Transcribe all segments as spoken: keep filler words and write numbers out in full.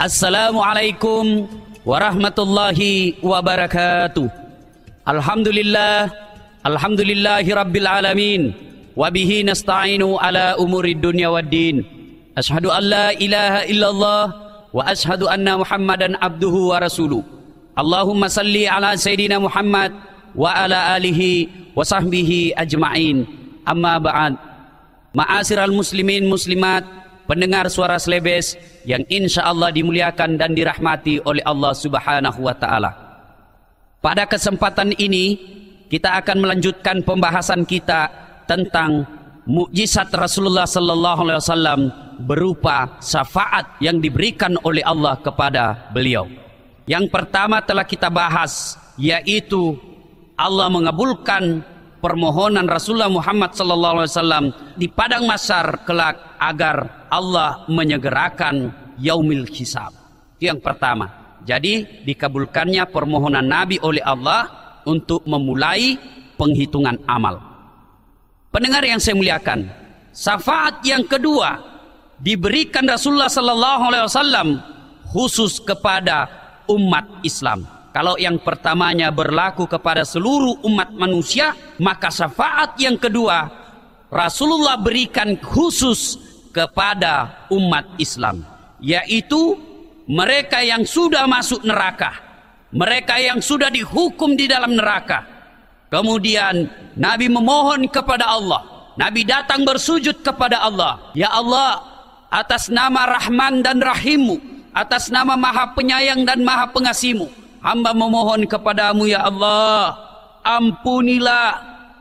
Assalamualaikum warahmatullahi wabarakatuh. Alhamdulillah, alhamdulillahi rabbil alamin. Wabihi nasta'inu ala umurid dunya waddin. Ashhadu an la ilaha illallah wa ashhadu anna Muhammadan abduhu wa rasuluh. Allahumma salli ala Sayyidina Muhammad wa ala alihi wa sahbihi ajma'in. Amma ba'd. Ma'asyiral muslimin muslimat, pendengar suara Slebes yang insya Allah dimuliakan dan dirahmati oleh Allah Subhanahu wa ta'ala. Pada kesempatan ini kita akan melanjutkan pembahasan kita tentang mukjizat Rasulullah sallallahu alaihi wasallam berupa syafaat yang diberikan oleh Allah kepada beliau. Yang pertama telah kita bahas, yaitu Allah mengabulkan permohonan Rasulullah Muhammad sallallahu alaihi wasallam di padang mahsyar kelak agar Allah menyegerakan yaumil hisab. Itu yang pertama. Jadi dikabulkannya permohonan Nabi oleh Allah untuk memulai penghitungan amal. Pendengar yang saya muliakan, syafaat yang kedua diberikan Rasulullah sallallahu alaihi wasallam khusus kepada umat Islam. Kalau yang pertamanya berlaku kepada seluruh umat manusia, maka syafaat yang kedua Rasulullah berikan khusus kepada umat Islam, yaitu mereka yang sudah masuk neraka, mereka yang sudah dihukum di dalam neraka. Kemudian Nabi memohon kepada Allah, Nabi datang bersujud kepada Allah, ya Allah, atas nama Rahman dan Rahimmu, atas nama Maha Penyayang dan Maha Pengasihmu, hamba memohon kepadamu ya Allah, ampunilah,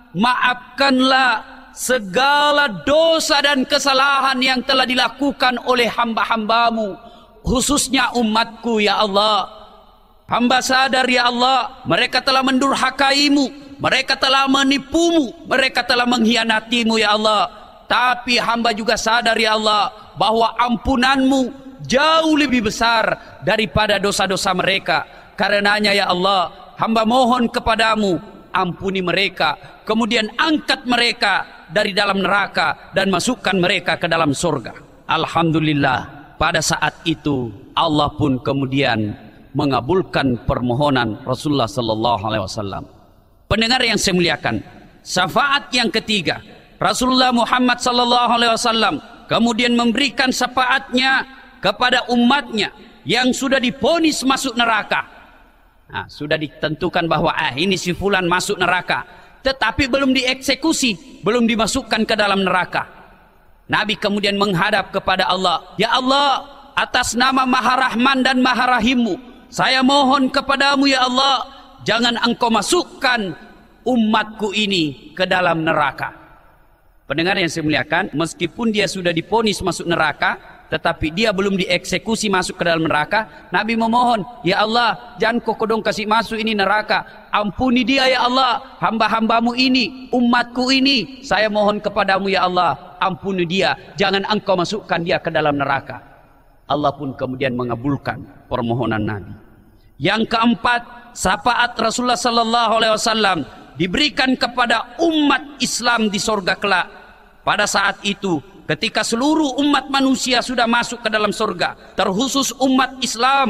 maafkanlah segala dosa dan kesalahan yang telah dilakukan oleh hamba-hambamu, khususnya umatku ya Allah. Hamba sadar ya Allah, mereka telah mendurhakaimu, mereka telah menipumu, mereka telah mengkhianatimu ya Allah. Tapi hamba juga sadar ya Allah bahwa ampunanmu jauh lebih besar daripada dosa-dosa mereka. Karenanya ya Allah, hamba mohon kepadamu, ampuni mereka, kemudian angkat mereka dari dalam neraka dan masukkan mereka ke dalam surga. Alhamdulillah, pada saat itu Allah pun kemudian mengabulkan permohonan Rasulullah sallallahu alaihi wasallam. Pendengar yang saya muliakan, syafaat yang ketiga, Rasulullah Muhammad sallallahu alaihi wasallam kemudian memberikan syafaatnya kepada umatnya yang sudah divonis masuk neraka. Nah, sudah ditentukan bahwa ah ini si fulan masuk neraka, tetapi belum dieksekusi, belum dimasukkan ke dalam neraka. Nabi kemudian menghadap kepada Allah, ya Allah, atas nama Maha Rahman dan Maha Rahimmu, saya mohon kepadamu ya Allah, jangan engkau masukkan umatku ini ke dalam neraka. Pendengar yang saya muliakan, meskipun dia sudah divonis masuk neraka, tetapi dia belum dieksekusi masuk ke dalam neraka, Nabi memohon, ya Allah, jangan kau kodong kasih masuk ini neraka, ampuni dia ya Allah, hamba-hambamu ini, umatku ini, saya mohon kepadamu ya Allah, ampuni dia, jangan engkau masukkan dia ke dalam neraka. Allah pun kemudian mengabulkan permohonan Nabi. Yang keempat, syafaat Rasulullah sallallahu alaihi wasallam diberikan kepada umat Islam di surga kelak. Pada saat itu, ketika seluruh umat manusia sudah masuk ke dalam surga, terkhusus umat Islam,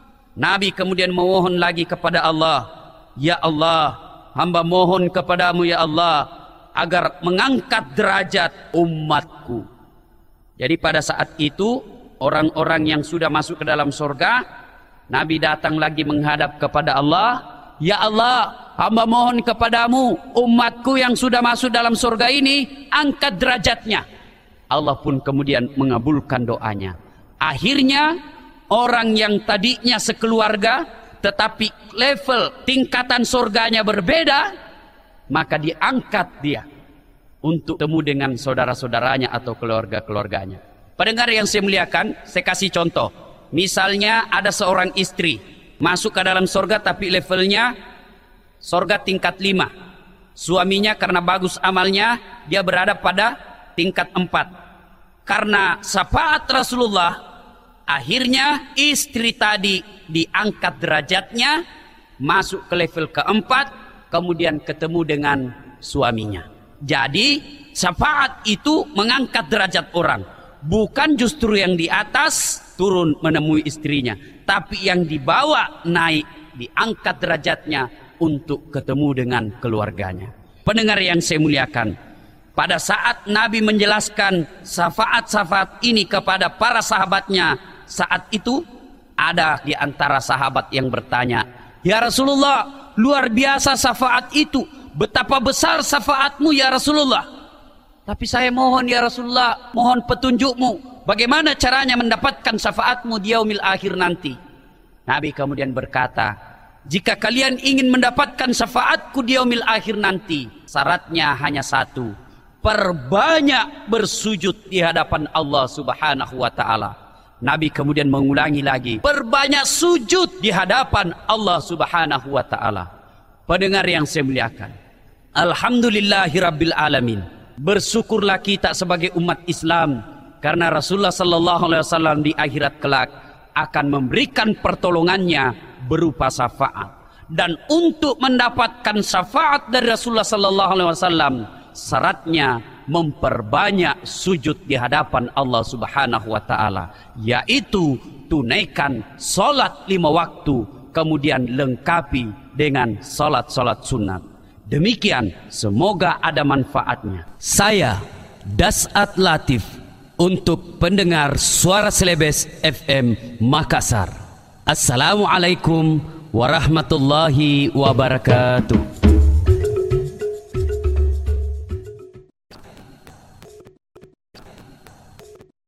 Nabi kemudian memohon lagi kepada Allah, ya Allah, hamba mohon kepadamu ya Allah, agar mengangkat derajat umatku. Jadi pada saat itu, orang-orang yang sudah masuk ke dalam surga, Nabi datang lagi menghadap kepada Allah, ya Allah, hamba mohon kepadamu, umatku yang sudah masuk dalam surga ini, angkat derajatnya. Allah pun kemudian mengabulkan doanya. Akhirnya orang yang tadinya sekeluarga tetapi level tingkatan surganya berbeda, maka diangkat dia untuk temu dengan saudara-saudaranya atau keluarga-keluarganya. Pendengar yang saya muliakan, saya kasih contoh. Misalnya ada seorang istri masuk ke dalam surga tapi levelnya surga tingkat lima. Suaminya karena bagus amalnya, dia berada pada tingkat empat. Karena syafaat Rasulullah, akhirnya istri tadi diangkat derajatnya, masuk ke level keempat, kemudian ketemu dengan suaminya. Jadi syafaat itu mengangkat derajat orang, bukan justru yang di atas turun menemui istrinya, tapi yang dibawa naik, diangkat derajatnya untuk ketemu dengan keluarganya. Pendengar yang saya muliakan, pada saat Nabi menjelaskan syafaat-syafaat ini kepada para sahabatnya, saat itu ada di antara sahabat yang bertanya, "Ya Rasulullah, luar biasa syafaat itu, betapa besar syafaatmu ya Rasulullah. Tapi saya mohon ya Rasulullah, mohon petunjukmu, bagaimana caranya mendapatkan syafaatmu di yaumil akhir nanti?" Nabi kemudian berkata, "Jika kalian ingin mendapatkan syafaatku di yaumil akhir nanti, syaratnya hanya satu, perbanyak bersujud di hadapan Allah Subhanahu wa ta'ala." Nabi kemudian mengulangi lagi, perbanyak sujud di hadapan Allah Subhanahu wa ta'ala. Pendengar yang saya muliakan, alhamdulillahirabbil alamin. Bersyukurlah kita sebagai umat Islam karena Rasulullah sallallahu alaihi wasallam di akhirat kelak akan memberikan pertolongannya berupa syafaat. Dan untuk mendapatkan syafaat dari Rasulullah sallallahu alaihi wasallam, syaratnya memperbanyak sujud di hadapan Allah Subhanahu wa ta'ala, yaitu tunaikan salat lima waktu, kemudian lengkapi dengan salat-salat sunat. Demikian, semoga ada manfaatnya. Saya Das'at Latif untuk pendengar Suara Celebes F M Makassar. Assalamualaikum warahmatullahi wabarakatuh.